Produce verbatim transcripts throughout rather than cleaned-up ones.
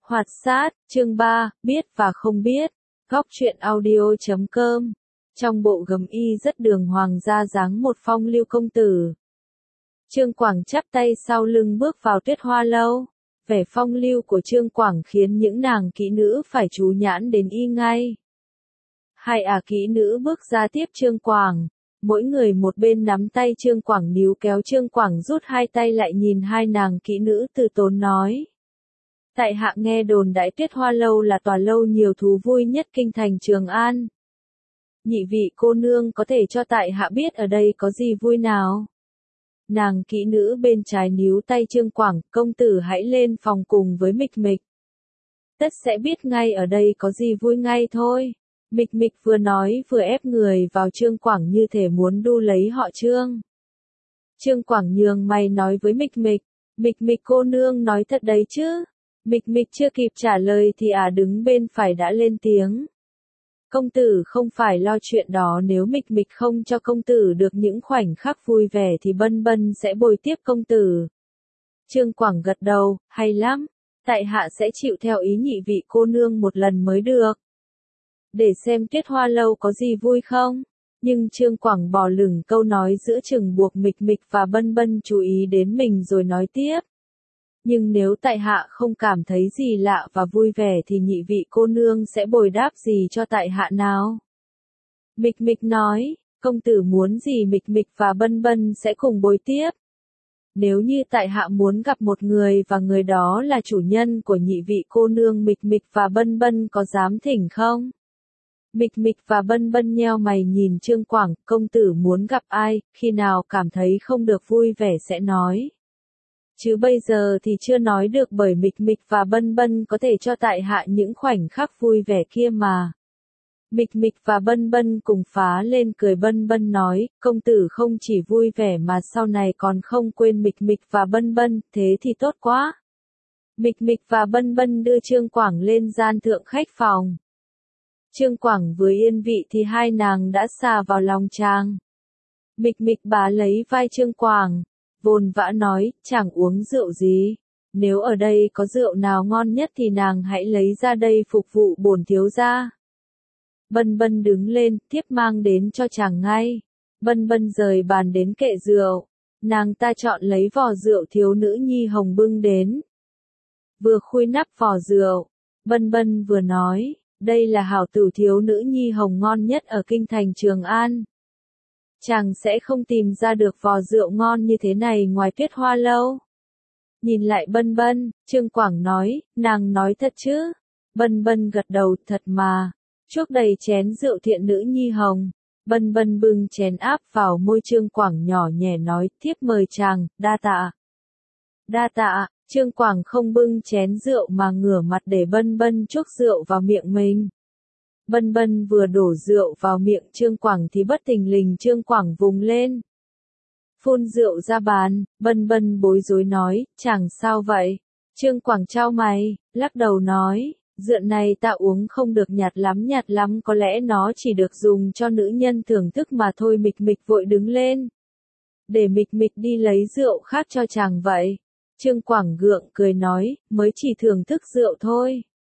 Hoạt sát, chương ba, biết và không biết. Góc truyện audio chấm com. Trong bộ gấm y rất đường hoàng ra dáng một phong lưu công tử. Trương Quảng chắp tay sau lưng bước vào Tuyết Hoa lâu. Vẻ phong lưu của Trương Quảng khiến những nàng kỹ nữ phải chú nhãn đến y ngay. Hai ả kỹ nữ bước ra tiếp Trương Quảng. Mỗi người một bên nắm tay Trương Quảng níu kéo Trương Quảng rút hai tay lại nhìn hai nàng kỹ nữ từ tốn nói. Tại hạ nghe đồn đại Tuyết Hoa lâu là tòa lâu nhiều thú vui nhất kinh thành Trường An. Nhị vị cô nương có thể cho tại hạ biết ở đây có gì vui nào? Nàng kỹ nữ bên trái níu tay Trương Quảng, công tử hãy lên phòng cùng với Mịch Mịch. Tất sẽ biết ngay ở đây có gì vui ngay thôi. Mịch Mịch vừa nói vừa ép người vào Trương Quảng như thể muốn đu lấy họ Trương. Trương Quảng nhường mày nói với Mịch Mịch, Mịch Mịch cô nương nói thật đấy chứ? Mịch Mịch chưa kịp trả lời thì ả đứng bên phải đã lên tiếng. Công tử không phải lo chuyện đó, nếu Mịch Mịch không cho công tử được những khoảnh khắc vui vẻ thì Bân Bân sẽ bồi tiếp công tử. Trương Quảng gật đầu, hay lắm, tại hạ sẽ chịu theo ý nhị vị cô nương một lần mới được. Để xem Tuyết Hoa lâu có gì vui không? Nhưng Trương Quảng bỏ lửng câu nói giữa chừng buộc Mịch Mịch và Bân Bân chú ý đến mình rồi nói tiếp. Nhưng nếu tại hạ không cảm thấy gì lạ và vui vẻ thì nhị vị cô nương sẽ bồi đáp gì cho tại hạ nào? Mịch Mịch nói, công tử muốn gì Mịch Mịch và Bân Bân sẽ cùng bồi tiếp. Nếu như tại hạ muốn gặp một người và người đó là chủ nhân của nhị vị cô nương Mịch Mịch và Bân Bân có dám thỉnh không? Mịch Mịch và Bân Bân nheo mày nhìn Trương Quảng, công tử muốn gặp ai, khi nào cảm thấy không được vui vẻ sẽ nói. Chứ bây giờ thì chưa nói được, bởi Mịch Mịch và Bân Bân có thể cho tại hạ những khoảnh khắc vui vẻ kia mà. Mịch Mịch và Bân Bân cùng phá lên cười. Bân Bân nói, công tử không chỉ vui vẻ mà sau này còn không quên Mịch Mịch và Bân Bân, thế thì tốt quá. Mịch Mịch và Bân Bân đưa Trương Quảng lên gian thượng khách phòng. Trương Quảng vừa yên vị thì hai nàng đã xà vào lòng chàng. Mịch Mịch bá lấy vai Trương Quảng, vồn vã nói, chàng uống rượu gì? Nếu ở đây có rượu nào ngon nhất thì nàng hãy lấy ra đây phục vụ bổn thiếu gia. Bân Bân đứng lên, tiếp mang đến cho chàng ngay. Bân Bân rời bàn đến kệ rượu. Nàng ta chọn lấy vò rượu thiếu nữ nhi hồng bưng đến. Vừa khui nắp vò rượu, Bân Bân vừa nói, đây là hảo tử thiếu nữ nhi hồng ngon nhất ở kinh thành Trường An. Chàng sẽ không tìm ra được vò rượu ngon như thế này ngoài Tuyết Hoa lâu. Nhìn lại Bân Bân, Trương Quảng nói, nàng nói thật chứ? Bân Bân gật đầu, thật mà. Chuốc đầy chén rượu thiện nữ nhi hồng. Bân Bân bưng chén áp vào môi Trương Quảng, nhỏ nhẹ nói, thiếp mời chàng, đa tạ. Đa tạ, Trương Quảng không bưng chén rượu mà ngửa mặt để Bân Bân chuốc rượu vào miệng mình. Bân Bân vừa đổ rượu vào miệng Trương Quảng thì bất thình lình Trương Quảng vùng lên. Phun rượu ra bàn. Bân Bân bối rối nói, chàng sao vậy? Trương Quảng chau mày, lắc đầu nói, rượu này ta uống không được, nhạt lắm nhạt lắm, có lẽ nó chỉ được dùng cho nữ nhân thưởng thức mà thôi. Mịch Mịch vội đứng lên. Để Mịch Mịch đi lấy rượu khác cho chàng vậy. Trương Quảng gượng cười nói, mới chỉ thưởng thức rượu thôi.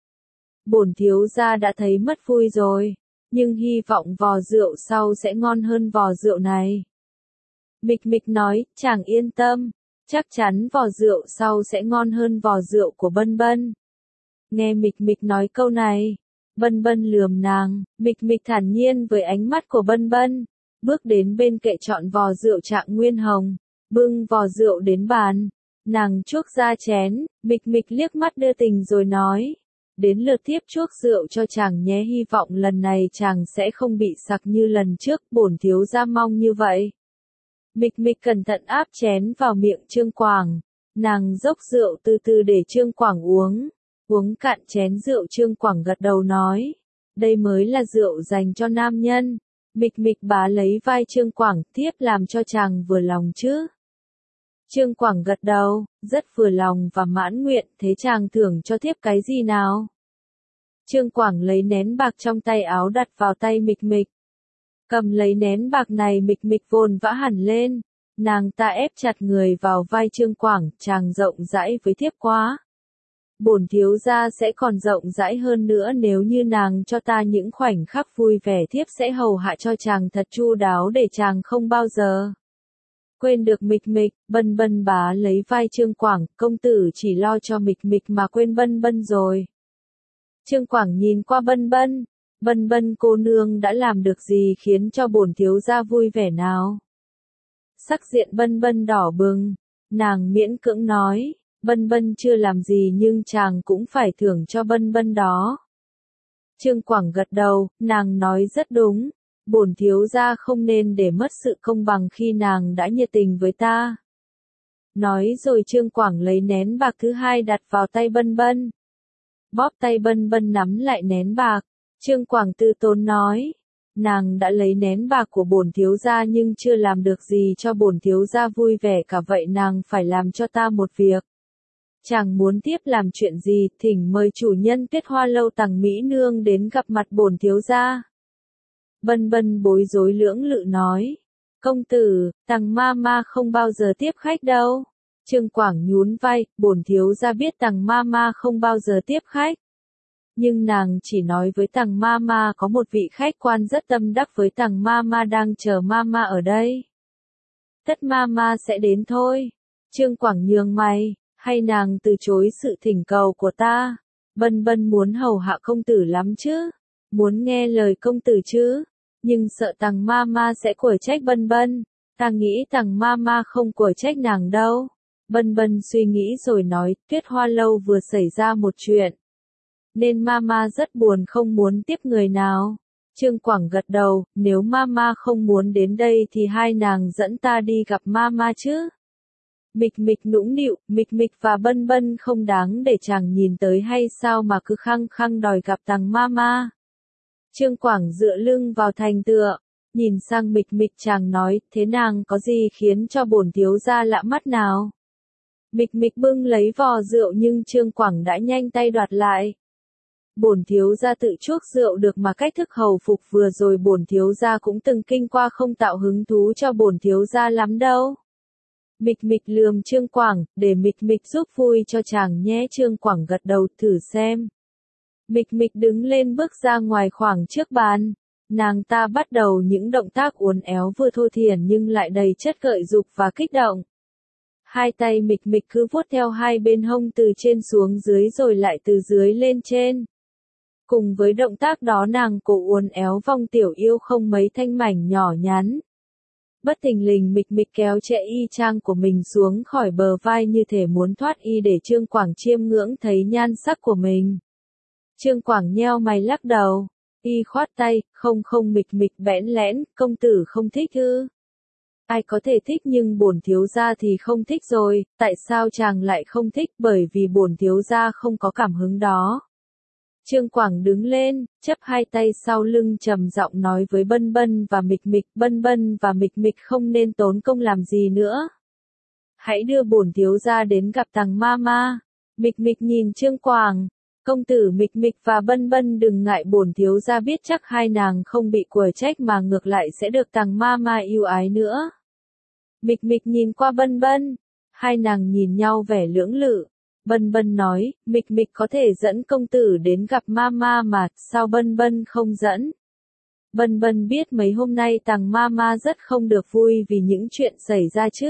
Bổn thiếu gia đã thấy mất vui rồi, nhưng hy vọng vò rượu sau sẽ ngon hơn vò rượu này. Mịch Mịch nói, chàng yên tâm, chắc chắn vò rượu sau sẽ ngon hơn vò rượu của Bân Bân. Nghe Mịch Mịch nói câu này, Bân Bân lườm nàng. Mịch Mịch thản nhiên với ánh mắt của Bân Bân, bước đến bên kệ chọn vò rượu Trạng Nguyên Hồng, bưng vò rượu đến bàn. Nàng chuốc ra chén. Mịch Mịch liếc mắt đưa tình rồi nói, đến lượt thiếp chuốc rượu cho chàng nhé, hy vọng lần này chàng sẽ không bị sặc như lần trước, bổn thiếu gia mong như vậy. Mịch Mịch cẩn thận áp chén vào miệng Trương Quảng. Nàng dốc rượu từ từ để Trương Quảng uống. Uống cạn chén rượu Trương Quảng gật đầu nói, đây mới là rượu dành cho nam nhân. Mịch Mịch bá lấy vai Trương Quảng, thiếp làm cho chàng vừa lòng chứ? Trương Quảng gật đầu, rất vừa lòng và mãn nguyện, thế chàng thưởng cho thiếp cái gì nào? Trương Quảng lấy nén bạc trong tay áo đặt vào tay Mịch Mịch. Cầm lấy nén bạc này, Mịch Mịch vồn vã hẳn lên. Nàng ta ép chặt người vào vai Trương Quảng, chàng rộng rãi với thiếp quá. Bổn thiếu gia sẽ còn rộng rãi hơn nữa nếu như nàng cho ta những khoảnh khắc vui vẻ, thiếp sẽ hầu hạ cho chàng thật chu đáo để chàng không bao giờ quên được Mịch Mịch. Bân Bân bá lấy vai Trương Quảng, công tử chỉ lo cho Mịch Mịch mà quên Bân Bân rồi. Trương Quảng nhìn qua Bân Bân, Bân Bân cô nương đã làm được gì khiến cho bổn thiếu gia vui vẻ nào? Sắc diện Bân Bân đỏ bừng, nàng miễn cưỡng nói, Bân Bân chưa làm gì nhưng chàng cũng phải thưởng cho Bân Bân đó. Trương Quảng gật đầu, nàng nói rất đúng, bổn thiếu gia không nên để mất sự công bằng khi nàng đã nhiệt tình với ta. Nói rồi Trương Quảng lấy nén bạc thứ hai đặt vào tay Bân Bân. Bóp tay Bân Bân nắm lại nén bạc, Trương Quảng tư tốn nói, nàng đã lấy nén bạc của bổn thiếu gia nhưng chưa làm được gì cho bổn thiếu gia vui vẻ cả, vậy nàng phải làm cho ta một việc. Chàng muốn tiếp làm chuyện gì, thỉnh mời chủ nhân Tuyết Hoa lâu Tằng Mỹ nương đến gặp mặt bổn thiếu gia. Bân Bân bối rối lưỡng lự nói, công tử, Tằng ma ma không bao giờ tiếp khách đâu. Trương Quảng nhún vai, bổn thiếu gia biết Tằng ma ma không bao giờ tiếp khách. Nhưng nàng chỉ nói với Tằng ma ma có một vị khách quan rất tâm đắc với Tằng ma ma đang chờ ma ma ở đây. Tất ma ma sẽ đến thôi. Trương Quảng nhướng mày, hay nàng từ chối sự thỉnh cầu của ta? Bân Bân muốn hầu hạ công tử lắm chứ, muốn nghe lời công tử chứ, nhưng sợ Tằng ma ma sẽ quở trách Bân Bân. Ta nghĩ Tằng ma ma không quở trách nàng đâu. Bân Bân suy nghĩ rồi nói, Tuyết Hoa lâu vừa xảy ra một chuyện, nên Mama rất buồn không muốn tiếp người nào. Trương Quảng gật đầu, nếu Mama không muốn đến đây thì hai nàng dẫn ta đi gặp Mama chứ. Mịch Mịch nũng nịu, Mịch Mịch và Bân Bân không đáng để chàng nhìn tới hay sao mà cứ khăng khăng đòi gặp Tằng Mama. Trương Quảng dựa lưng vào thành tựa, nhìn sang Mịch Mịch chàng nói, thế nàng có gì khiến cho bổn thiếu gia lạ mắt nào? Mịch Mịch bưng lấy vò rượu nhưng Trương Quảng đã nhanh tay đoạt lại. Bổn thiếu gia tự chuốc rượu được mà cách thức hầu phục vừa rồi bổn thiếu gia cũng từng kinh qua, không tạo hứng thú cho bổn thiếu gia lắm đâu. Mịch Mịch lườm Trương Quảng, để Mịch Mịch giúp vui cho chàng nhé. Trương Quảng gật đầu, thử xem. Mịch Mịch đứng lên bước ra ngoài khoảng trước bàn. Nàng ta bắt đầu những động tác uốn éo vừa thô thiển nhưng lại đầy chất gợi dục và kích động. Hai tay Mịch Mịch cứ vuốt theo hai bên hông từ trên xuống dưới rồi lại từ dưới lên trên. Cùng với động tác đó nàng cổ uốn éo vòng tiểu yêu không mấy thanh mảnh nhỏ nhắn. Bất thình lình Mịch Mịch kéo trệ y trang của mình xuống khỏi bờ vai như thể muốn thoát y để Trương Quảng chiêm ngưỡng thấy nhan sắc của mình. Trương Quảng nheo mày lắc đầu, y khoát tay, không không Mịch Mịch bẽn lẽn, công tử không thích ư? Ai có thể thích nhưng bổn thiếu gia thì không thích rồi, tại sao chàng lại không thích? Bởi vì bổn thiếu gia không có cảm hứng đó. Trương Quảng đứng lên, chấp hai tay sau lưng trầm giọng nói với Bân Bân và Mịch Mịch, Bân Bân và Mịch Mịch không nên tốn công làm gì nữa. Hãy đưa bổn thiếu gia đến gặp Tằng Mama. Mịch Mịch nhìn Trương Quảng, công tử Mịch Mịch và Bân Bân đừng ngại, bổn thiếu gia biết chắc hai nàng không bị quở trách mà ngược lại sẽ được Tằng Mama yêu ái nữa. Mịch Mịch nhìn qua Bân Bân, hai nàng nhìn nhau vẻ lưỡng lự. Bân Bân nói, Mịch Mịch có thể dẫn công tử đến gặp Mama mà, sao Bân Bân không dẫn? Bân Bân biết mấy hôm nay Tằng Mama rất không được vui vì những chuyện xảy ra chứ.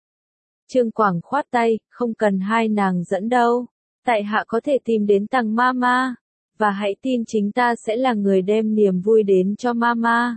Trương Quảng khoát tay, không cần hai nàng dẫn đâu. Tại hạ có thể tìm đến Tằng Mama, và hãy tin chính ta sẽ là người đem niềm vui đến cho Mama.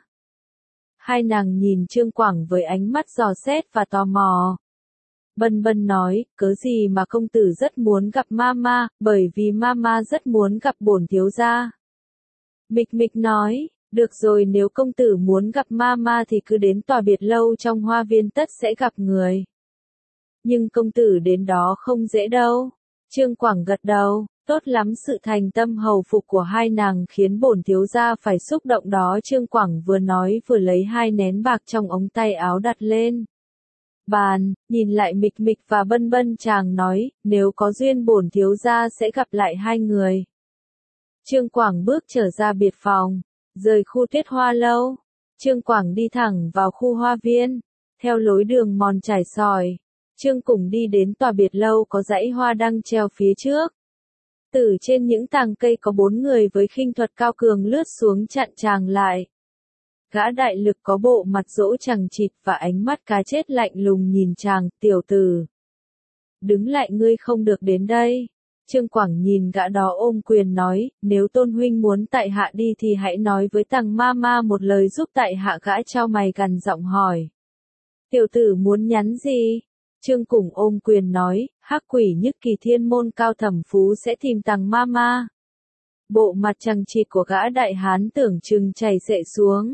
Hai nàng nhìn Trương Quảng với ánh mắt dò xét và tò mò. Bân Bân nói, cớ gì mà công tử rất muốn gặp Mama, bởi vì Mama rất muốn gặp bổn thiếu gia. Mịch Mịch nói, được rồi, nếu công tử muốn gặp Mama thì cứ đến tòa biệt lâu trong hoa viên tất sẽ gặp người. Nhưng công tử đến đó không dễ đâu. Trương Quảng gật đầu, tốt lắm, sự thành tâm hầu phục của hai nàng khiến bổn thiếu gia phải xúc động đó. Trương Quảng vừa nói vừa lấy hai nén bạc trong ống tay áo đặt lên bàn, nhìn lại Mịch Mịch và Bân Bân chàng nói, nếu có duyên bổn thiếu gia sẽ gặp lại hai người. Trương Quảng bước trở ra biệt phòng, rời khu Tuyết Hoa lâu. Trương Quảng đi thẳng vào khu hoa viên, theo lối đường mòn trải sỏi. Trương cùng đi đến tòa biệt lâu có dãy hoa đăng treo phía trước. Từ trên những tàng cây có bốn người với khinh thuật cao cường lướt xuống chặn chàng lại. Gã đại lực có bộ mặt dỗ chằng chịt và ánh mắt cá chết lạnh lùng nhìn chàng, tiểu tử. Đứng lại, ngươi không được đến đây. Trương Quảng nhìn gã đó ôm quyền nói, nếu Tôn huynh muốn tại hạ đi thì hãy nói với Tằng ma ma một lời giúp tại hạ. Gã chau mày gằn giọng hỏi. Tiểu tử muốn nhắn gì? Trương Cùng ôm quyền nói, hắc quỷ Nhất Kỳ Thiên môn Cao Thẩm Phú sẽ tìm Tằng ma ma. Bộ mặt chằng chịt của gã đại hán tưởng chừng chảy xệ xuống.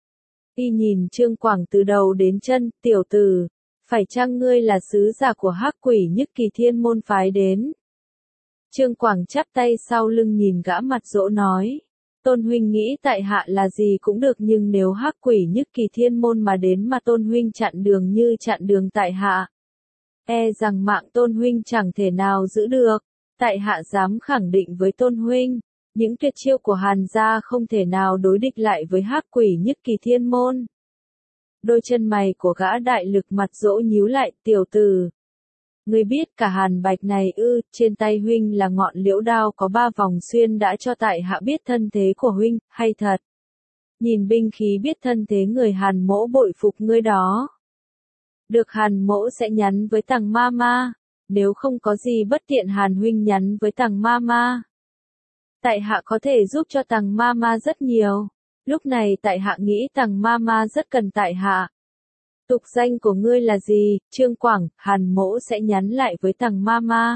Y nhìn Trương Quảng từ đầu đến chân, tiểu tử, phải chăng ngươi là sứ giả của hắc quỷ Nhất Kỳ Thiên môn phái đến? Trương Quảng chắp tay sau lưng nhìn gã mặt dỗ nói, Tôn huynh nghĩ tại hạ là gì cũng được, nhưng nếu hắc quỷ Nhất Kỳ Thiên môn mà đến mà Tôn huynh chặn đường như chặn đường tại hạ, e rằng mạng Tôn huynh chẳng thể nào giữ được. Tại hạ dám khẳng định với Tôn huynh, những tuyệt chiêu của Hàn gia không thể nào đối địch lại với hắc quỷ Nhất Kỳ Thiên môn. Đôi chân mày của gã đại lực mặt dỗ nhíu lại, tiểu tử. Ngươi biết cả Hàn Bạch này ư? Trên tay huynh là ngọn liễu đao có ba vòng xuyên, đã cho tại hạ biết thân thế của huynh, hay thật? Nhìn binh khí biết thân thế người Hàn mỗ bội phục ngươi đó. Được, Hàn mỗ sẽ nhắn với Tằng ma ma, nếu không có gì bất tiện Hàn huynh nhắn với Tằng ma ma. Tại hạ có thể giúp cho Tằng ma ma rất nhiều. Lúc này tại hạ nghĩ Tằng ma ma rất cần tại hạ. Tục danh của ngươi là gì? Trương Quảng? Hàn mỗ sẽ nhắn lại với Tằng ma ma.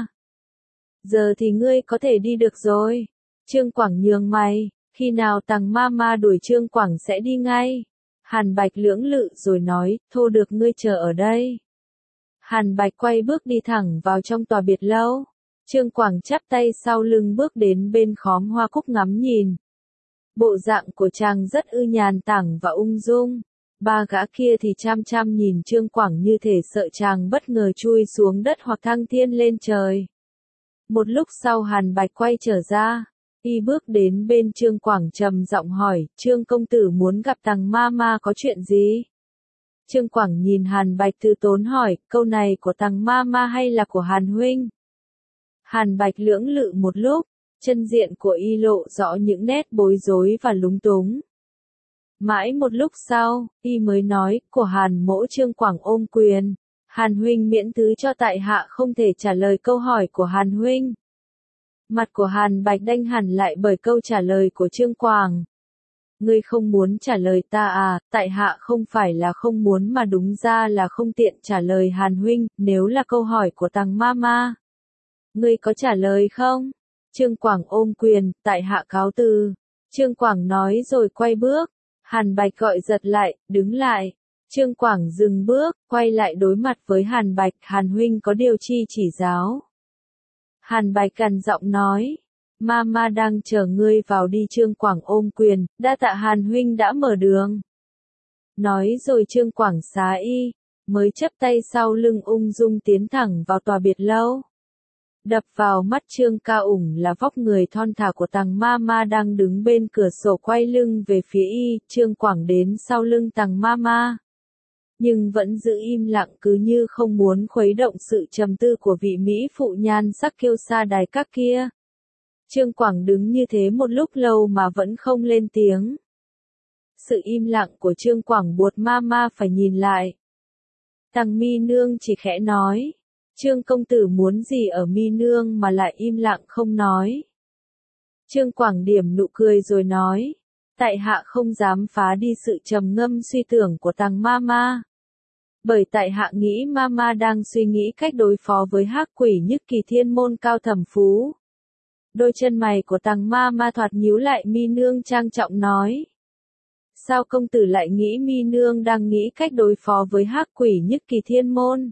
Giờ thì ngươi có thể đi được rồi. Trương Quảng nhướng mày, khi nào Tằng ma ma đuổi Trương Quảng sẽ đi ngay. Hàn Bạch lưỡng lự rồi nói, thôi được, ngươi chờ ở đây. Hàn Bạch quay bước đi thẳng vào trong tòa biệt lâu. Trương Quảng chắp tay sau lưng bước đến bên khóm hoa cúc ngắm nhìn. Bộ dạng của chàng rất ư nhàn tản và ung dung. Ba gã kia thì chăm chăm nhìn Trương Quảng như thể sợ chàng bất ngờ chui xuống đất hoặc thăng thiên lên trời. Một lúc sau Hàn Bạch quay trở ra. Y bước đến bên Trương Quảng trầm giọng hỏi, Trương công tử muốn gặp Tằng ma ma có chuyện gì? Trương Quảng nhìn Hàn Bạch từ tốn hỏi, câu này của Tằng ma ma hay là của Hàn huynh? Hàn Bạch lưỡng lự một lúc, chân diện của y lộ rõ những nét bối rối và lúng túng. Mãi một lúc sau, y mới nói, của Hàn mỗ. Trương Quảng ôm quyền, Hàn huynh miễn thứ cho tại hạ không thể trả lời câu hỏi của Hàn huynh. Mặt của Hàn Bạch đanh hẳn lại bởi câu trả lời của Trương Quảng. Ngươi không muốn trả lời ta à? Tại hạ không phải là không muốn mà đúng ra là không tiện trả lời Hàn huynh, nếu là câu hỏi của Tằng ma ma. Ngươi có trả lời không? Trương Quảng ôm quyền, tại hạ cáo từ. Trương Quảng nói rồi quay bước. Hàn Bạch gọi giật lại, đứng lại. Trương Quảng dừng bước, quay lại đối mặt với Hàn Bạch, Hàn huynh có điều chi chỉ giáo. Hàn Bạch gằn giọng nói, ma ma đang chờ ngươi vào đi. Trương Quảng ôm quyền, đa tạ Hàn huynh đã mở đường. Nói rồi Trương Quảng xá y, mới chắp tay sau lưng ung dung tiến thẳng vào tòa biệt lâu. Đập vào mắt Trương Ca Ủng là vóc người thon thả của Tằng ma ma đang đứng bên cửa sổ quay lưng về phía y. Trương Quảng đến sau lưng Tằng ma ma, nhưng vẫn giữ im lặng, cứ như không muốn khuấy động sự trầm tư của vị mỹ phụ nhan sắc kiêu sa đài các kia. Trương Quảng đứng như thế một lúc lâu mà vẫn không lên tiếng. Sự im lặng của Trương Quảng buộc ma ma phải nhìn lại. Tằng mi nương chỉ khẽ nói, Trương công tử muốn gì ở mi nương mà lại im lặng không nói. Trương Quảng điểm nụ cười rồi nói, tại hạ không dám phá đi sự trầm ngâm suy tưởng của Tằng ma ma. Bởi tại hạ nghĩ ma ma đang suy nghĩ cách đối phó với hắc quỷ Nhất Kỳ Thiên môn Cao Thẩm Phú. Đôi chân mày của Tằng ma ma thoạt nhíu lại. Mi nương trang trọng nói, sao công tử lại nghĩ mi nương đang nghĩ cách đối phó với hắc quỷ Nhất Kỳ Thiên môn?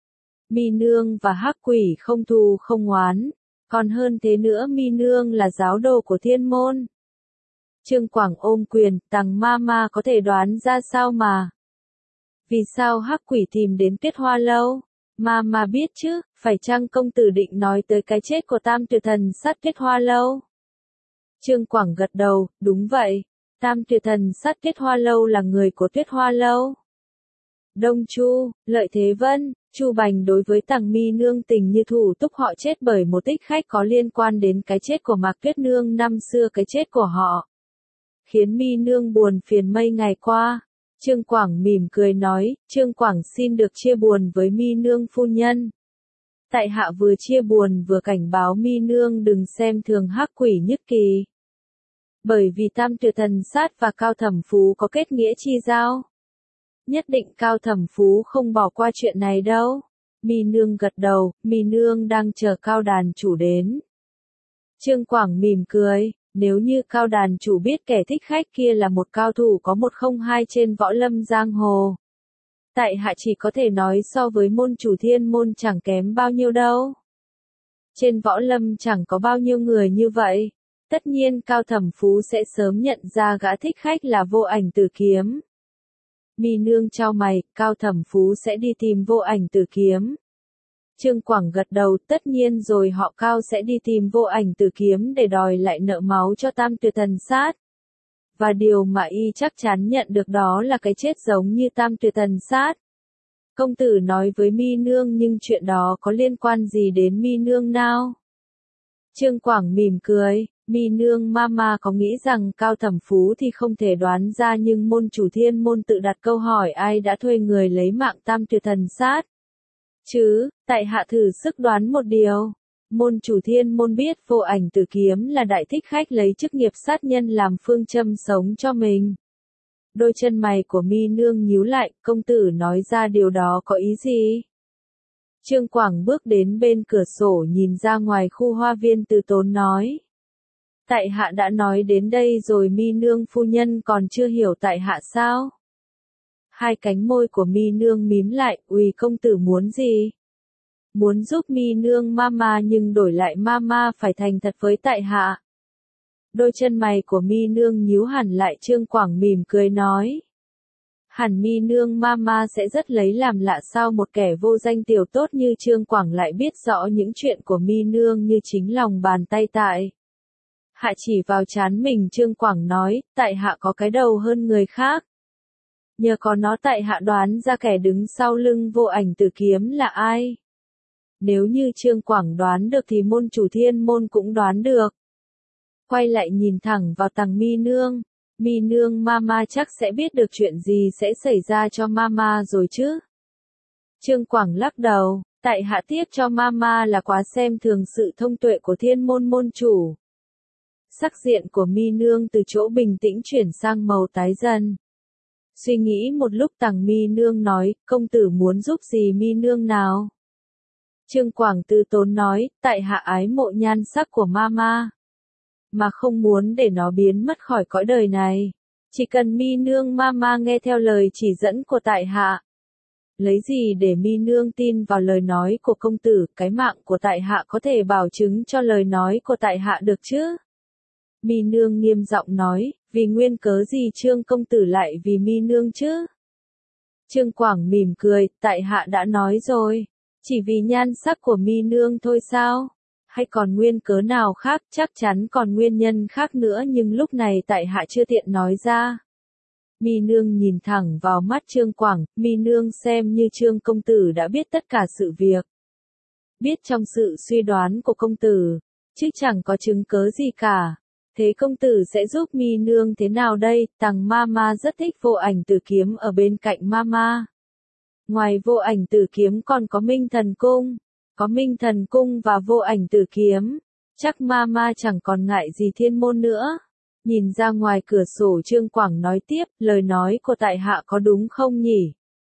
Mi nương và hắc quỷ không thù không oán, còn hơn thế nữa mi nương là giáo đồ của thiên môn. Trương Quảng ôm quyền, Tằng ma ma có thể đoán ra sao mà? Vì sao hắc quỷ tìm đến Tuyết Hoa lâu? Ma ma biết chứ, phải chăng công tử định nói tới cái chết của Tam Tuyệt Thần sát Tuyết Hoa lâu? Trương Quảng gật đầu, đúng vậy, Tam Tuyệt Thần sát Tuyết Hoa lâu là người của Tuyết Hoa lâu. Đông Chu, Lợi Thế Vân, Chu Bành đối với Tằng Mi Nương tình như thủ túc, họ chết bởi một thích khách có liên quan đến cái chết của Mạc Tuyết Nương năm xưa, cái chết của họ khiến Mi Nương buồn phiền mấy ngày qua. Trương Quảng mỉm cười nói, Trương Quảng xin được chia buồn với Mi Nương phu nhân. Tại hạ vừa chia buồn vừa cảnh báo Mi Nương đừng xem thường hắc quỷ Nhất Kỳ. Bởi vì Tam Tuyệt Thần Sát và Cao Thẩm Phú có kết nghĩa chi giao. Nhất định Cao Thẩm Phú không bỏ qua chuyện này đâu. Mi Nương gật đầu, Mi Nương đang chờ Cao đàn chủ đến. Trương Quảng mỉm cười, nếu như Cao đàn chủ biết kẻ thích khách kia là một cao thủ có một không hai trên võ lâm giang hồ. Tại hạ chỉ có thể nói so với môn chủ Thiên môn chẳng kém bao nhiêu đâu. Trên võ lâm chẳng có bao nhiêu người như vậy. Tất nhiên Cao Thẩm Phú sẽ sớm nhận ra gã thích khách là Vô Ảnh Tử Kiếm. Mi Nương chau mày, Cao Thẩm Phú sẽ đi tìm Vô Ảnh Tử Kiếm. Trương Quảng gật đầu, tất nhiên rồi, họ Cao sẽ đi tìm Vô Ảnh Tử Kiếm để đòi lại nợ máu cho Tam Tuyệt Thần Sát. Và điều mà y chắc chắn nhận được đó là cái chết giống như Tam Tuyệt Thần Sát. Công tử nói với Mi Nương, nhưng chuyện đó có liên quan gì đến Mi Nương nào? Trương Quảng mỉm cười, Mi Nương Mama có nghĩ rằng Cao Thẩm Phú thì không thể đoán ra, nhưng môn chủ Thiên môn tự đặt câu hỏi ai đã thuê người lấy mạng Tam Tuyệt Thần Sát. Chứ, tại hạ thử sức đoán một điều. Môn chủ Thiên môn biết Vô Ảnh Tử Kiếm là đại thích khách lấy chức nghiệp sát nhân làm phương châm sống cho mình. Đôi chân mày của Mi Nương nhíu lại, công tử nói ra điều đó có ý gì? Trương Quảng bước đến bên cửa sổ nhìn ra ngoài khu hoa viên, từ tốn nói. Tại hạ đã nói đến đây rồi, Mi Nương phu nhân còn chưa hiểu tại hạ sao? Hai cánh môi của Mi Nương mím lại, uy công tử muốn gì? Muốn giúp Mi Nương Mama, nhưng đổi lại Mama phải thành thật với tại hạ. Đôi chân mày của Mi Nương nhíu hẳn lại. Trương Quảng mỉm cười nói. Hẳn Mi Nương Mama sẽ rất lấy làm lạ sao một kẻ vô danh tiểu tốt như Trương Quảng lại biết rõ những chuyện của Mi Nương như chính lòng bàn tay. Tại hạ chỉ vào trán mình. Trương Quảng nói, tại hạ có cái đầu hơn người khác. Nhờ có nó tại hạ đoán ra kẻ đứng sau lưng Vô Ảnh Tử Kiếm là ai. Nếu như Trương Quảng đoán được thì môn chủ Thiên môn cũng đoán được. Quay lại nhìn thẳng vào Tằng Mi Nương. Mi Nương Mama chắc sẽ biết được chuyện gì sẽ xảy ra cho Mama rồi chứ. Trương Quảng lắc đầu, tại hạ tiếc cho Mama là quá xem thường sự thông tuệ của Thiên môn môn chủ. Sắc diện của Mi Nương từ chỗ bình tĩnh chuyển sang màu tái dần. Suy nghĩ một lúc Tằng Mi Nương nói, công tử muốn giúp gì Mi Nương nào? Trương Quảng từ tốn nói, tại hạ ái mộ nhan sắc của Mama, mà không muốn để nó biến mất khỏi cõi đời này. Chỉ cần Mi Nương Mama nghe theo lời chỉ dẫn của tại hạ. Lấy gì để Mi Nương tin vào lời nói của công tử, cái mạng của tại hạ có thể bảo chứng cho lời nói của tại hạ được chứ? Mi Nương nghiêm giọng nói, vì nguyên cớ gì Trương công tử lại vì Mi Nương chứ? Trương Quảng mỉm cười, tại hạ đã nói rồi, chỉ vì nhan sắc của Mi Nương thôi sao? Hay còn nguyên cớ nào khác? Chắc chắn còn nguyên nhân khác nữa, nhưng lúc này tại hạ chưa tiện nói ra. Mi Nương nhìn thẳng vào mắt Trương Quảng, Mi Nương xem như Trương công tử đã biết tất cả sự việc. Biết trong sự suy đoán của công tử, chứ chẳng có chứng cớ gì cả. Thế công tử sẽ giúp Mi Nương thế nào đây? Tằng Mama rất thích Vô Ảnh Tử Kiếm ở bên cạnh Mama. Ngoài Vô Ảnh Tử Kiếm còn có Minh Thần Cung. Có Minh Thần Cung và Vô Ảnh Tử Kiếm, chắc Mama chẳng còn ngại gì Thiên môn nữa. Nhìn ra ngoài cửa sổ Trương Quảng nói tiếp, lời nói của tại hạ có đúng không nhỉ?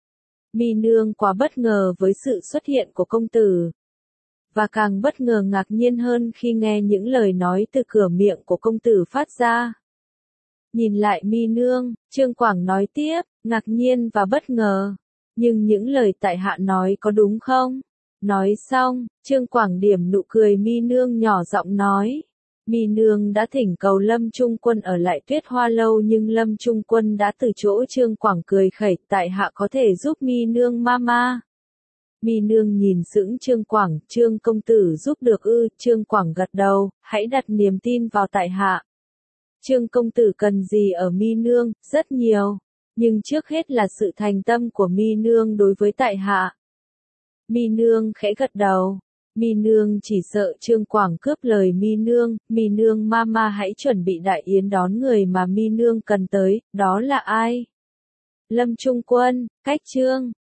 Mi Nương quá bất ngờ với sự xuất hiện của công tử. Và càng bất ngờ ngạc nhiên hơn khi nghe những lời nói từ cửa miệng của công tử phát ra. Nhìn lại Mi Nương, Trương Quảng nói tiếp, ngạc nhiên và bất ngờ. Nhưng những lời tại hạ nói có đúng không? Nói xong, Trương Quảng điểm nụ cười Mi Nương nhỏ giọng nói. Mi Nương đã thỉnh cầu Lâm Trung Quân ở lại Tuyết Hoa Lâu, nhưng Lâm Trung Quân đã từ chỗ. Trương Quảng cười khẩy, tại hạ có thể giúp Mi Nương Mama. Mi Nương nhìn sững Trương Quảng, Trương công tử giúp được ư? Trương Quảng gật đầu, hãy đặt niềm tin vào tại hạ. Trương công tử cần gì ở Mi Nương? Rất nhiều. Nhưng trước hết là sự thành tâm của Mi Nương đối với tại hạ. Mi nương khẽ gật đầu. Mi nương chỉ sợ Trương Quảng cướp lời Mi nương, Mi nương mama hãy chuẩn bị đại yến đón người mà Mi nương cần tới, đó là ai? Lâm Trung Quân, cách Trương